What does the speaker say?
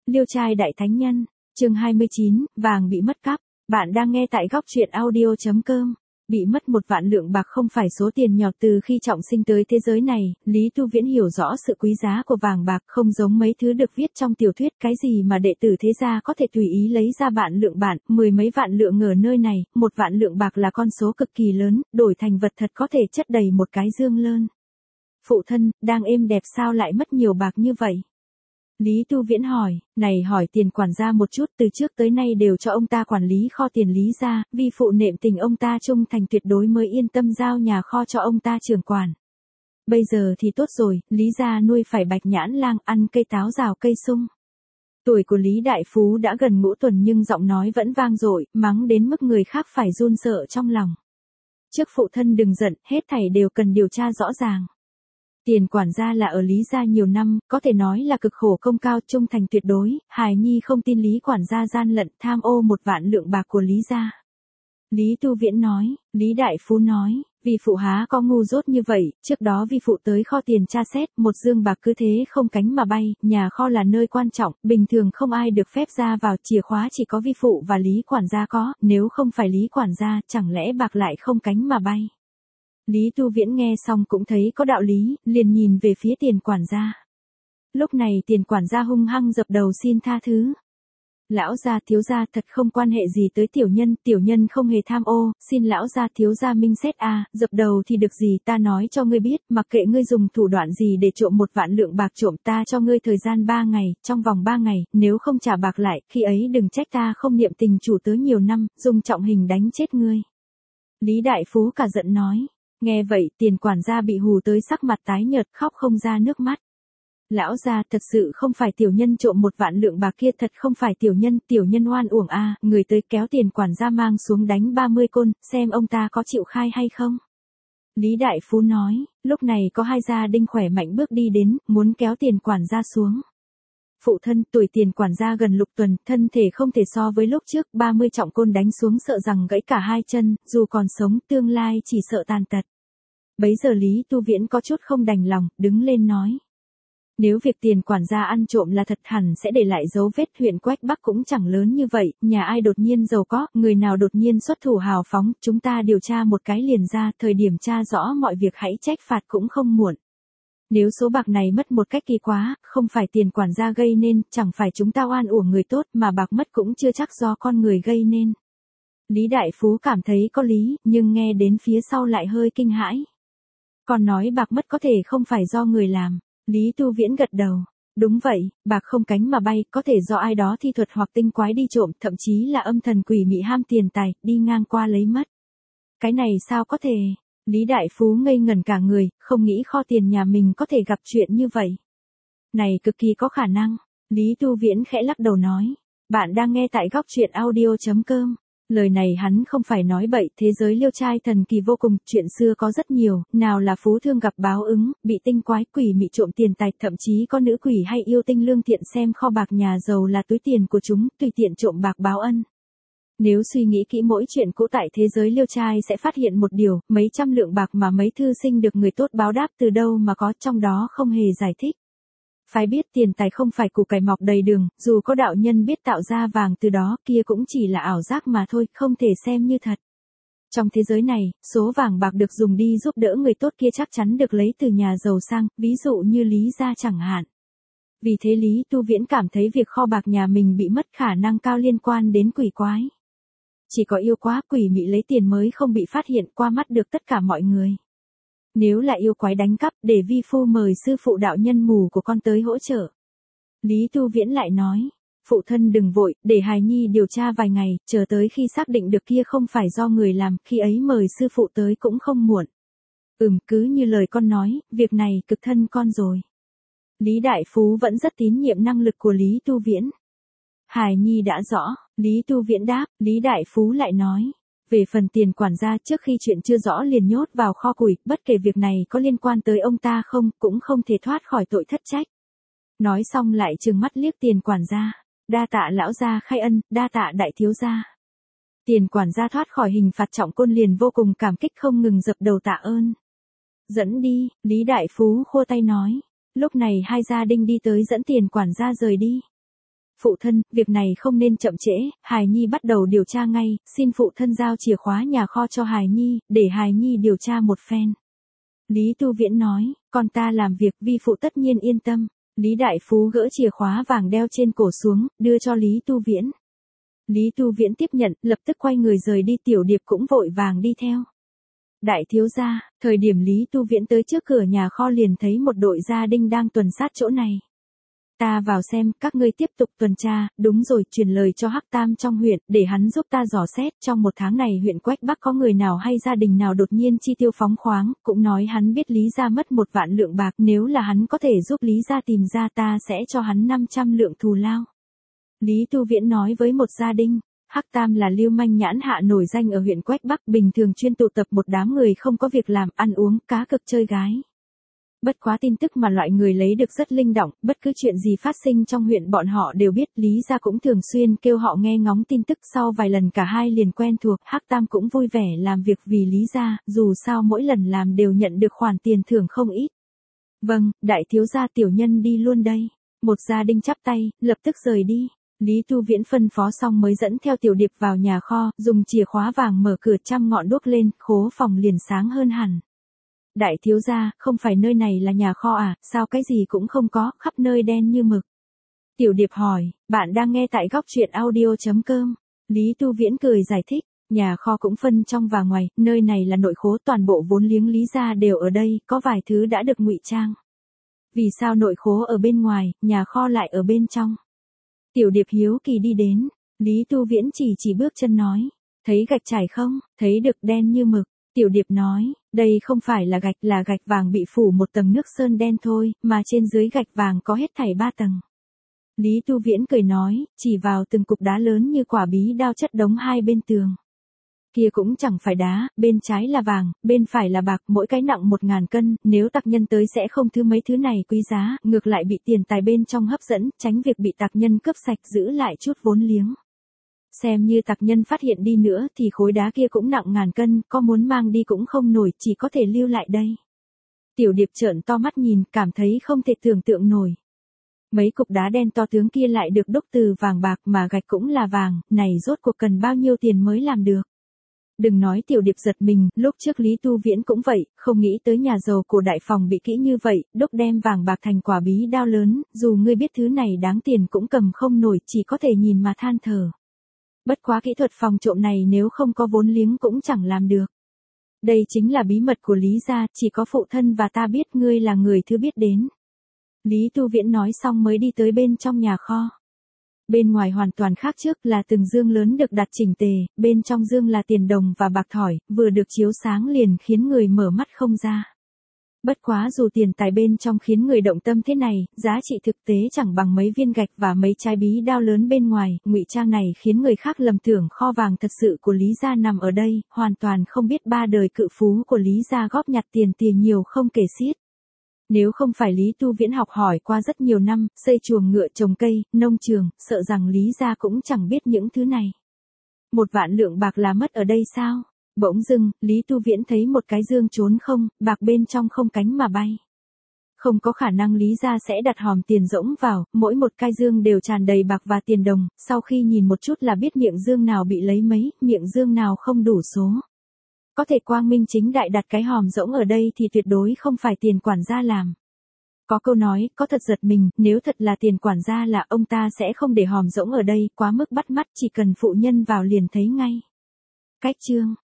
Liêu trai đại thánh nhân, chương 29, vàng bị mất cắp. Bạn đang nghe tại góc truyện audio.com. Bị mất 1 vạn lượng bạc không phải số tiền nhỏ. Từ khi trọng sinh tới thế giới này, Lý Tu Viễn hiểu rõ sự quý giá của vàng bạc, không giống mấy thứ được viết trong tiểu thuyết. Cái gì mà đệ tử thế gia có thể tùy ý lấy ra vạn lượng bạc, 10 mấy vạn lượng ở nơi này, 1 vạn lượng bạc là con số cực kỳ lớn, đổi thành vật thật có thể chất đầy một cái dương lơn. Phụ thân, đang êm đẹp sao lại mất nhiều bạc như vậy? Lý Tu Viễn hỏi, này hỏi tiền quản gia một chút, từ trước tới nay đều cho ông ta quản lý kho tiền Lý gia, vi phụ nệm tình ông ta trung thành tuyệt đối mới yên tâm giao nhà kho cho ông ta trưởng quản. Bây giờ thì tốt rồi, Lý gia nuôi phải bạch nhãn lang, ăn cây táo rào cây sung. Tuổi của Lý Đại Phú đã gần ngũ tuần nhưng giọng nói vẫn vang dội, mắng đến mức người khác phải run sợ trong lòng. Trước phụ thân đừng giận, hết thảy đều cần điều tra rõ ràng. Tiền quản gia là ở Lý gia nhiều năm, có thể nói là cực khổ công cao, trung thành tuyệt đối, hài nhi không tin Lý quản gia gian lận tham ô 1 vạn lượng bạc của Lý gia. Lý Tu Viễn nói, Lý Đại Phú nói, vì phụ há có ngu dốt như vậy, trước đó vi phụ tới kho tiền tra xét, 1 dương bạc cứ thế không cánh mà bay, nhà kho là nơi quan trọng, bình thường không ai được phép ra vào, chìa khóa chỉ có vi phụ và Lý quản gia có, nếu không phải Lý quản gia, chẳng lẽ bạc lại không cánh mà bay. Lý Tu Viễn nghe xong cũng thấy có đạo lý, liền nhìn về phía tiền quản gia. Lúc này tiền quản gia hung hăng dập đầu xin tha thứ. Lão gia thiếu gia thật không quan hệ gì tới tiểu nhân không hề tham ô, xin lão gia thiếu gia minh xét a, dập đầu thì được gì, ta nói cho ngươi biết, mặc kệ ngươi dùng thủ đoạn gì để trộm 1 vạn lượng bạc, trộm ta cho ngươi thời gian 3 ngày, trong vòng 3 ngày, nếu không trả bạc lại, khi ấy đừng trách ta không niệm tình chủ tớ nhiều năm, dùng trọng hình đánh chết ngươi. Lý Đại Phú cả giận nói. Nghe vậy, tiền quản gia bị hù tới sắc mặt tái nhợt, khóc không ra nước mắt. Lão gia, thật sự không phải tiểu nhân trộm 1 vạn lượng bạc kia, thật không phải tiểu nhân oan uổng a, người tới kéo tiền quản gia mang xuống đánh 30 côn, xem ông ta có chịu khai hay không. Lý Đại Phú nói, lúc này có 2 gia đình khỏe mạnh bước đi đến, muốn kéo tiền quản gia xuống. Phụ thân, tuổi tiền quản gia gần lục tuần, thân thể không thể so với lúc trước, 30 trọng côn đánh xuống sợ rằng gãy cả 2 chân, dù còn sống, tương lai chỉ sợ tàn tật. Bấy giờ Lý Tu Viễn có chút không đành lòng, đứng lên nói. Nếu việc tiền quản gia ăn trộm là thật hẳn sẽ để lại dấu vết, huyện Quách Bắc cũng chẳng lớn như vậy, nhà ai đột nhiên giàu có, người nào đột nhiên xuất thủ hào phóng, chúng ta điều tra một cái liền ra, thời điểm tra rõ mọi việc hãy trách phạt cũng không muộn. Nếu số bạc này mất một cách kỳ quá, không phải tiền quản gia gây nên, chẳng phải chúng ta oan uổng người tốt mà bạc mất cũng chưa chắc do con người gây nên. Lý Đại Phú cảm thấy có lý, nhưng nghe đến phía sau lại hơi kinh hãi. Còn nói bạc mất có thể không phải do người làm. Lý Tu Viễn gật đầu. Đúng vậy, bạc không cánh mà bay, có thể do ai đó thi thuật hoặc tinh quái đi trộm, thậm chí là âm thần quỷ mị ham tiền tài, đi ngang qua lấy mất. Cái này sao có thể? Lý Đại Phú ngây ngẩn cả người, không nghĩ kho tiền nhà mình có thể gặp chuyện như vậy. Này cực kỳ có khả năng. Lý Tu Viễn khẽ lắc đầu nói. Bạn đang nghe tại góc truyện audio.com. Lời này hắn không phải nói bậy, thế giới liêu trai thần kỳ vô cùng, chuyện xưa có rất nhiều, nào là phú thương gặp báo ứng, bị tinh quái quỷ mị trộm tiền tài, thậm chí có nữ quỷ hay yêu tinh lương thiện xem kho bạc nhà giàu là túi tiền của chúng, tùy tiện trộm bạc báo ân. Nếu suy nghĩ kỹ mỗi chuyện cũ tại thế giới liêu trai sẽ phát hiện một điều, mấy trăm lượng bạc mà mấy thư sinh được người tốt báo đáp từ đâu mà có, trong đó không hề giải thích. Phải biết tiền tài không phải củ cải mọc đầy đường, dù có đạo nhân biết tạo ra vàng từ đó, kia cũng chỉ là ảo giác mà thôi, không thể xem như thật. Trong thế giới này, số vàng bạc được dùng đi giúp đỡ người tốt kia chắc chắn được lấy từ nhà giàu sang, ví dụ như Lý gia chẳng hạn. Vì thế Lý Tu Viễn cảm thấy việc kho bạc nhà mình bị mất khả năng cao liên quan đến quỷ quái. Chỉ có yêu quá quỷ mị lấy tiền mới không bị phát hiện qua mắt được tất cả mọi người. Nếu là yêu quái đánh cắp, để vi phu mời sư phụ đạo nhân mù của con tới hỗ trợ. Lý Tu Viễn lại nói, phụ thân đừng vội, để hài nhi điều tra vài ngày, chờ tới khi xác định được kia không phải do người làm, khi ấy mời sư phụ tới cũng không muộn. Cứ như lời con nói, việc này cực thân con rồi. Lý Đại Phú vẫn rất tín nhiệm năng lực của Lý Tu Viễn. Hài nhi đã rõ, Lý Tu Viễn đáp, Lý Đại Phú lại nói. Về phần tiền quản gia, trước khi chuyện chưa rõ liền nhốt vào kho củi, bất kể việc này có liên quan tới ông ta không, cũng không thể thoát khỏi tội thất trách. Nói xong lại trừng mắt liếc tiền quản gia. Đa tạ lão gia khai ân, đa tạ đại thiếu gia. Tiền quản gia thoát khỏi hình phạt trọng côn liền vô cùng cảm kích không ngừng dập đầu tạ ơn. Dẫn đi, Lý Đại Phú khô tay nói. Lúc này 2 gia đình đi tới dẫn tiền quản gia rời đi. phụ thân, việc này không nên chậm trễ, hài nhi bắt đầu điều tra ngay, xin phụ thân giao chìa khóa nhà kho cho hài nhi, để hài nhi điều tra một phen. Lý Tu Viễn nói, con ta làm việc vi phụ tất nhiên yên tâm. Lý Đại Phú gỡ chìa khóa vàng đeo trên cổ xuống, đưa cho Lý Tu Viễn. Lý Tu Viễn tiếp nhận, lập tức quay người rời đi, Tiểu Điệp cũng vội vàng đi theo. Đại thiếu gia, thời điểm Lý Tu Viễn tới trước cửa nhà kho liền thấy một đội gia đình đang tuần sát chỗ này. Ta vào xem, các ngươi tiếp tục tuần tra, đúng rồi, truyền lời cho Hắc Tam trong huyện, để hắn giúp ta dò xét, trong một tháng này huyện Quách Bắc có người nào hay gia đình nào đột nhiên chi tiêu phóng khoáng, cũng nói hắn biết Lý gia mất 1 vạn lượng bạc, nếu là hắn có thể giúp Lý gia tìm ra ta sẽ cho hắn 500 lượng thù lao. Lý Tu Viễn nói với một gia đình. Hắc Tam là lưu manh nhãn hạ nổi danh ở huyện Quách Bắc, bình thường chuyên tụ tập một đám người không có việc làm, ăn uống, cá cược chơi gái. Bất quá tin tức mà loại người lấy được rất linh động, bất cứ chuyện gì phát sinh trong huyện bọn họ đều biết, Lý gia cũng thường xuyên kêu họ nghe ngóng tin tức, sau vài lần cả hai liền quen thuộc, Hắc Tam cũng vui vẻ làm việc vì Lý gia, dù sao mỗi lần làm đều nhận được khoản tiền thưởng không ít. Vâng, đại thiếu gia, tiểu nhân đi luôn đây. Một gia đình chắp tay, lập tức rời đi. Lý Tu Viễn phân phó xong mới dẫn theo Tiểu Điệp vào nhà kho, dùng chìa khóa vàng mở cửa, chăm ngọn đuốc lên, khố phòng liền sáng hơn hẳn. Đại thiếu gia, không phải nơi này là nhà kho à, sao cái gì cũng không có, khắp nơi đen như mực. Tiểu Điệp hỏi, bạn đang nghe tại góc truyện audio.com. Lý Tu Viễn cười giải thích, nhà kho cũng phân trong và ngoài, nơi này là nội khố, toàn bộ vốn liếng Lý gia đều ở đây, có vài thứ đã được ngụy trang. Vì sao nội khố ở bên ngoài, nhà kho lại ở bên trong? Tiểu Điệp hiếu kỳ đi đến, Lý Tu Viễn chỉ bước chân nói, thấy gạch trải không, thấy được, đen như mực. Tiểu Điệp nói, đây không phải là gạch vàng bị phủ một tầng nước sơn đen thôi, mà trên dưới gạch vàng có hết thảy 3 tầng. Lý Tu Viễn cười nói, chỉ vào từng cục đá lớn như quả bí đao chất đống hai bên tường. Kia cũng chẳng phải đá, bên trái là vàng, bên phải là bạc, mỗi cái nặng 1000 cân, nếu tặc nhân tới sẽ không thứ mấy thứ này quý giá, ngược lại bị tiền tài bên trong hấp dẫn, tránh việc bị tặc nhân cướp sạch, giữ lại chút vốn liếng. Xem như tặc nhân phát hiện đi nữa thì khối đá kia cũng nặng 1000 cân, có muốn mang đi cũng không nổi, chỉ có thể lưu lại đây. Tiểu Điệp trợn to mắt nhìn, cảm thấy không thể tưởng tượng nổi. Mấy cục đá đen to tướng kia lại được đúc từ vàng bạc, mà gạch cũng là vàng, này rốt cuộc cần bao nhiêu tiền mới làm được. Đừng nói Tiểu Điệp giật mình, lúc trước Lý Tu Viễn cũng vậy, không nghĩ tới nhà giàu cổ đại phòng bị kỹ như vậy, đúc đem vàng bạc thành quả bí đao lớn, dù ngươi biết thứ này đáng tiền cũng cầm không nổi, chỉ có thể nhìn mà than thở. Bất quá kỹ thuật phòng trộm này nếu không có vốn liếng cũng chẳng làm được. Đây chính là bí mật của Lý gia, chỉ có phụ thân và ta biết, ngươi là người thứ biết đến. Lý Tu Viễn nói xong mới đi tới bên trong nhà kho. Bên ngoài hoàn toàn khác trước, là từng dương lớn được đặt chỉnh tề, bên trong dương là tiền đồng và bạc thỏi, vừa được chiếu sáng liền khiến người mở mắt không ra. Bất quá dù tiền tài bên trong khiến người động tâm thế này, giá trị thực tế chẳng bằng mấy viên gạch và mấy trái bí đao lớn bên ngoài, ngụy trang này khiến người khác lầm tưởng kho vàng thật sự của Lý gia nằm ở đây, hoàn toàn không biết 3 đời cự phú của Lý gia góp nhặt tiền nhiều không kể xiết. Nếu không phải Lý Tu Viễn học hỏi qua rất nhiều năm, xây chuồng ngựa, trồng cây, nông trường, sợ rằng Lý gia cũng chẳng biết những thứ này. 1 vạn lượng bạc là mất ở đây sao? Bỗng dưng, Lý Tu Viễn thấy một cái dương trốn không, bạc bên trong không cánh mà bay. Không có khả năng Lý gia sẽ đặt hòm tiền rỗng vào, mỗi một cái dương đều tràn đầy bạc và tiền đồng, sau khi nhìn một chút là biết miệng dương nào bị lấy mấy, miệng dương nào không đủ số. Có thể quang minh chính đại đặt cái hòm rỗng ở đây thì tuyệt đối không phải tiền quản gia làm. Có câu nói, có thật giật mình, nếu thật là tiền quản gia là ông ta sẽ không để hòm rỗng ở đây, quá mức bắt mắt, chỉ cần phụ nhân vào liền thấy ngay. Cách chương